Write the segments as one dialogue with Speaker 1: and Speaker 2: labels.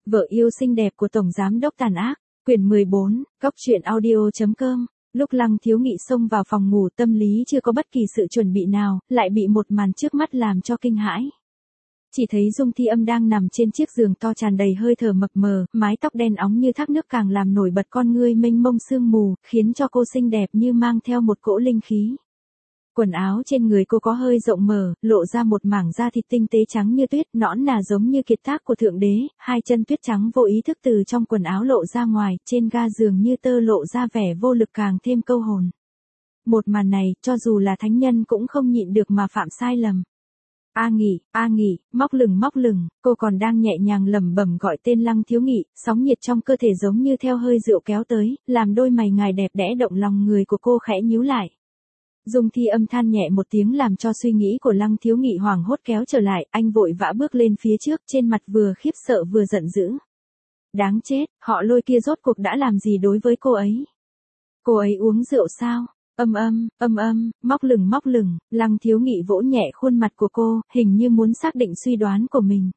Speaker 1: Vợ yêu xinh đẹp của Tổng Giám đốc tàn ác, quyển 14, Góc truyện audio.com. Lúc Lăng Thiếu Nghị xông vào phòng ngủ, tâm lý chưa có bất kỳ sự chuẩn bị nào, lại bị một màn trước mắt làm cho kinh hãi. Chỉ thấy Dung Thi Âm đang nằm trên chiếc giường to tràn đầy hơi thở mập mờ, mái tóc đen óng như thác nước càng làm nổi bật con ngươi mênh mông sương mù, khiến cho cô xinh đẹp như mang theo một cỗ linh khí. Quần áo trên người cô có hơi rộng mở, lộ ra một mảng da thịt tinh tế trắng như tuyết, nõn nà giống như kiệt tác của thượng đế, hai chân tuyết trắng vô ý thức từ trong quần áo lộ ra ngoài, trên ga giường như tơ lộ ra vẻ vô lực càng thêm câu hồn. Một màn này, cho dù là thánh nhân cũng không nhịn được mà phạm sai lầm. A Nghị, móc lửng, cô còn đang nhẹ nhàng lẩm bẩm gọi tên Lăng Thiếu Nghị, sóng nhiệt trong cơ thể giống như theo hơi rượu kéo tới, làm đôi mày ngài đẹp đẽ động lòng người của cô khẽ nhíu lại. Dung Thi Âm than nhẹ một tiếng làm cho suy nghĩ của Lăng Thiếu Nghị hoảng hốt kéo trở lại, anh vội vã bước lên phía trước, trên mặt vừa khiếp sợ vừa giận dữ. Đáng chết, họ Lôi kia rốt cuộc đã làm gì đối với cô ấy? Cô ấy uống rượu sao? Móc lửng, Lăng Thiếu Nghị vỗ nhẹ khuôn mặt của cô, hình như muốn xác định suy đoán của mình.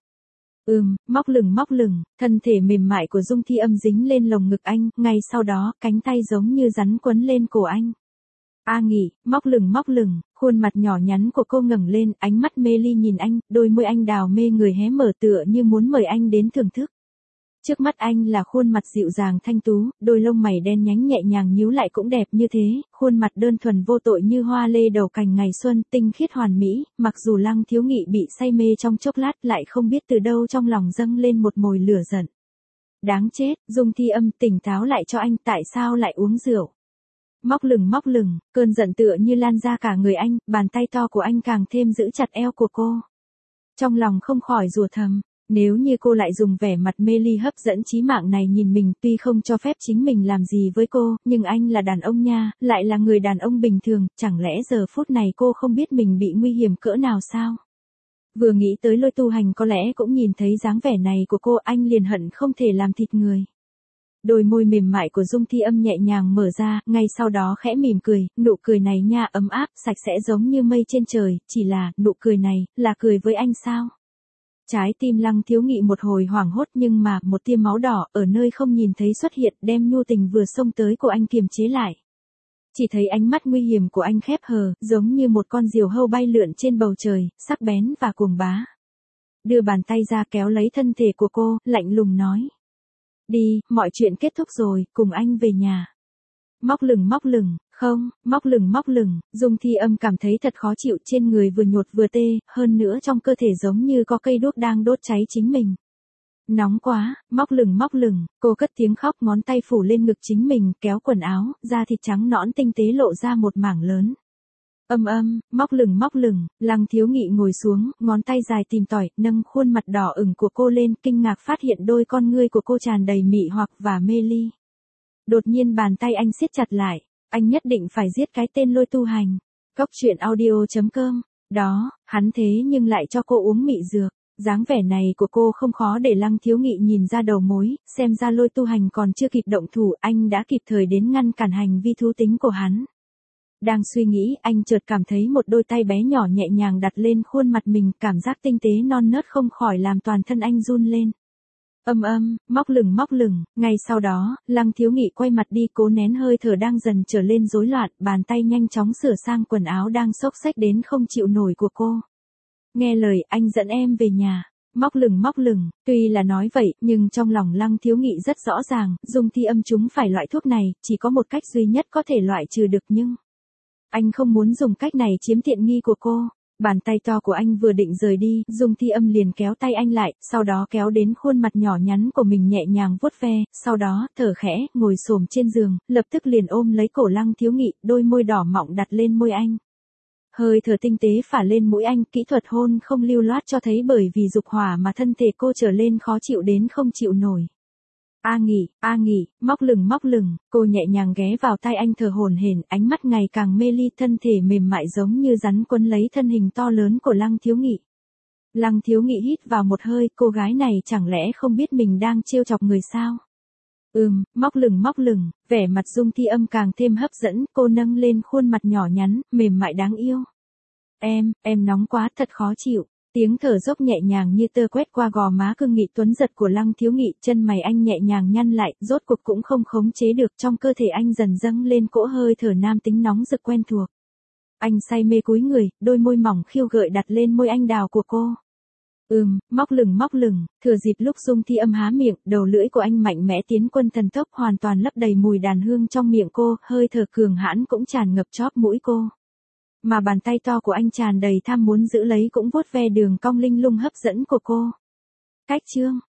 Speaker 1: Móc lửng, thân thể mềm mại của Dung Thi Âm dính lên lồng ngực anh, ngay sau đó, cánh tay giống như rắn quấn lên cổ anh. A Nghị, móc lửng, khuôn mặt nhỏ nhắn của cô ngẩng lên, ánh mắt mê ly nhìn anh, đôi môi anh đào mê người hé mở tựa như muốn mời anh đến thưởng thức. Trước mắt anh là khuôn mặt dịu dàng thanh tú, đôi lông mày đen nhánh nhẹ nhàng nhíu lại cũng đẹp như thế, khuôn mặt đơn thuần vô tội như hoa lê đầu cành ngày xuân, tinh khiết hoàn mỹ, mặc dù Lăng Thiếu Nghị bị say mê trong chốc lát lại không biết từ đâu trong lòng dâng lên một mồi lửa giận. Đáng chết, Dung Thi Âm tỉnh táo lại cho anh, tại sao lại uống rượu? Móc lửng, cơn giận tựa như lan ra cả người anh, bàn tay to của anh càng thêm giữ chặt eo của cô. Trong lòng không khỏi rủa thầm, nếu như cô lại dùng vẻ mặt mê ly hấp dẫn chí mạng này nhìn mình, tuy không cho phép chính mình làm gì với cô, nhưng anh là đàn ông nha, lại là người đàn ông bình thường, chẳng lẽ giờ phút này cô không biết mình bị nguy hiểm cỡ nào sao? Vừa nghĩ tới Lôi Tu Hành có lẽ cũng nhìn thấy dáng vẻ này của cô, anh liền hận không thể làm thịt người. Đôi môi mềm mại của Dung Thi Âm nhẹ nhàng mở ra, ngay sau đó khẽ mỉm cười, nụ cười này nha ấm áp, sạch sẽ giống như mây trên trời, chỉ là, nụ cười này, là cười với anh sao? Trái tim Lăng Thiếu Nghị một hồi hoảng hốt nhưng mà, một tia máu đỏ, ở nơi không nhìn thấy xuất hiện, đem nhu tình vừa xông tới của anh kiềm chế lại. Chỉ thấy ánh mắt nguy hiểm của anh khép hờ, giống như một con diều hâu bay lượn trên bầu trời, sắc bén và cuồng bá. Đưa bàn tay ra kéo lấy thân thể của cô, lạnh lùng nói. Đi, mọi chuyện kết thúc rồi, cùng anh về nhà. Móc lửng, không, móc lửng, Dung Thi Âm cảm thấy thật khó chịu, trên người vừa nhột vừa tê, hơn nữa trong cơ thể giống như có cây đuốc đang đốt cháy chính mình. Nóng quá, móc lửng, cô cất tiếng khóc, ngón tay phủ lên ngực chính mình, kéo quần áo, da thịt trắng nõn tinh tế lộ ra một mảng lớn. Móc lửng, Lăng Thiếu Nghị ngồi xuống, ngón tay dài tìm tòi, nâng khuôn mặt đỏ ửng của cô lên, kinh ngạc phát hiện đôi con ngươi của cô tràn đầy mị hoặc và mê ly. Đột nhiên bàn tay anh siết chặt lại, anh nhất định phải giết cái tên Lôi Tu Hành. Góc truyện audio.com, đó, hắn thế nhưng lại cho cô uống mị dược. Dáng vẻ này của cô không khó để Lăng Thiếu Nghị nhìn ra đầu mối, xem ra Lôi Tu Hành còn chưa kịp động thủ, anh đã kịp thời đến ngăn cản hành vi thú tính của hắn. Đang suy nghĩ, anh chợt cảm thấy một đôi tay bé nhỏ nhẹ nhàng đặt lên khuôn mặt mình, cảm giác tinh tế non nớt không khỏi làm toàn thân anh run lên. Móc lửng, ngay sau đó, Lăng Thiếu Nghị quay mặt đi, cố nén hơi thở đang dần trở lên rối loạn, bàn tay nhanh chóng sửa sang quần áo đang xốc xếch đến không chịu nổi của cô. Nghe lời, anh dẫn em về nhà. Móc lửng, tuy là nói vậy, nhưng trong lòng Lăng Thiếu Nghị rất rõ ràng, Dung Thi Âm chúng phải loại thuốc này, chỉ có một cách duy nhất có thể loại trừ được nhưng anh không muốn dùng cách này chiếm tiện nghi của cô. Bàn tay to của anh vừa định rời đi, Dung Thi Âm liền kéo tay anh lại, sau đó kéo đến khuôn mặt nhỏ nhắn của mình nhẹ nhàng vuốt ve, sau đó, thở khẽ, ngồi xổm trên giường, lập tức liền ôm lấy cổ Lăng Thiếu Nghị, đôi môi đỏ mọng đặt lên môi anh. Hơi thở tinh tế phả lên mũi anh, kỹ thuật hôn không lưu loát cho thấy bởi vì dục hỏa mà thân thể cô trở lên khó chịu đến không chịu nổi. A Nghị, móc lửng, cô nhẹ nhàng ghé vào tai anh thở hổn hển, ánh mắt ngày càng mê ly, thân thể mềm mại giống như rắn quấn lấy thân hình to lớn của Lăng Thiếu Nghị. Lăng Thiếu Nghị hít vào một hơi, cô gái này chẳng lẽ không biết mình đang trêu chọc người sao? Móc lửng, vẻ mặt Dung Thi Âm càng thêm hấp dẫn, cô nâng lên khuôn mặt nhỏ nhắn, mềm mại đáng yêu. Em nóng quá, thật khó chịu. Tiếng thở dốc nhẹ nhàng như tơ quét qua gò má cương nghị tuấn giật của Lăng Thiếu Nghị, chân mày anh nhẹ nhàng nhăn lại, rốt cuộc cũng không khống chế được, trong cơ thể anh dần dâng lên cỗ hơi thở nam tính nóng rực quen thuộc. Anh say mê cúi người, đôi môi mỏng khiêu gợi đặt lên môi anh đào của cô. Móc lửng, thừa dịp lúc Dung Thi Âm há miệng, đầu lưỡi của anh mạnh mẽ tiến quân thần tốc hoàn toàn lấp đầy mùi đàn hương trong miệng cô, hơi thở cường hãn cũng tràn ngập chóp mũi cô. Mà bàn tay to của anh tràn đầy tham muốn giữ lấy cũng vuốt ve đường cong linh lung hấp dẫn của cô. Cách chương